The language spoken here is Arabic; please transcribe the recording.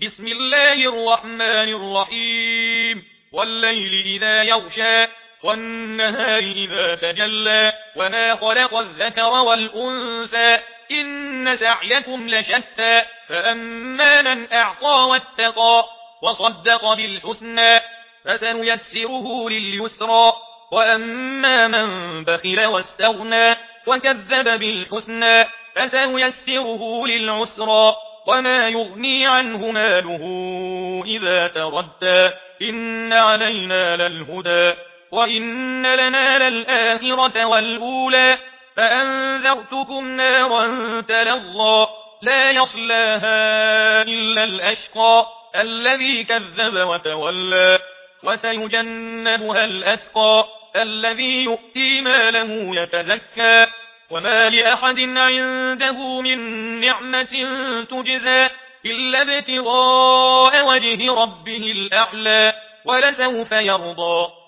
بسم الله الرحمن الرحيم والليل إذا يغشى والنهار إذا تجلى وما خلق الذكر والأنثى إن سعيكم لشتى فأما من أعطى واتقى وصدق بالحسنى فسنيسره لليسرى وأما من بخل واستغنى وكذب بالحسنى فسنيسره للعسرى وما يغني عنه ماله إذا تردى إن علينا للهدى وإن لنا للآخرة والأولى فأنذرتكم نارا تلظى لا يصلاها إلا الأشقى الذي كذب وتولى وسيجنبها الأتقى الذي يؤتي ماله يتزكى وما لأحد عنده من نعمة تجزى إلا ابتغاء وجه ربه الأعلى ولسوف يرضى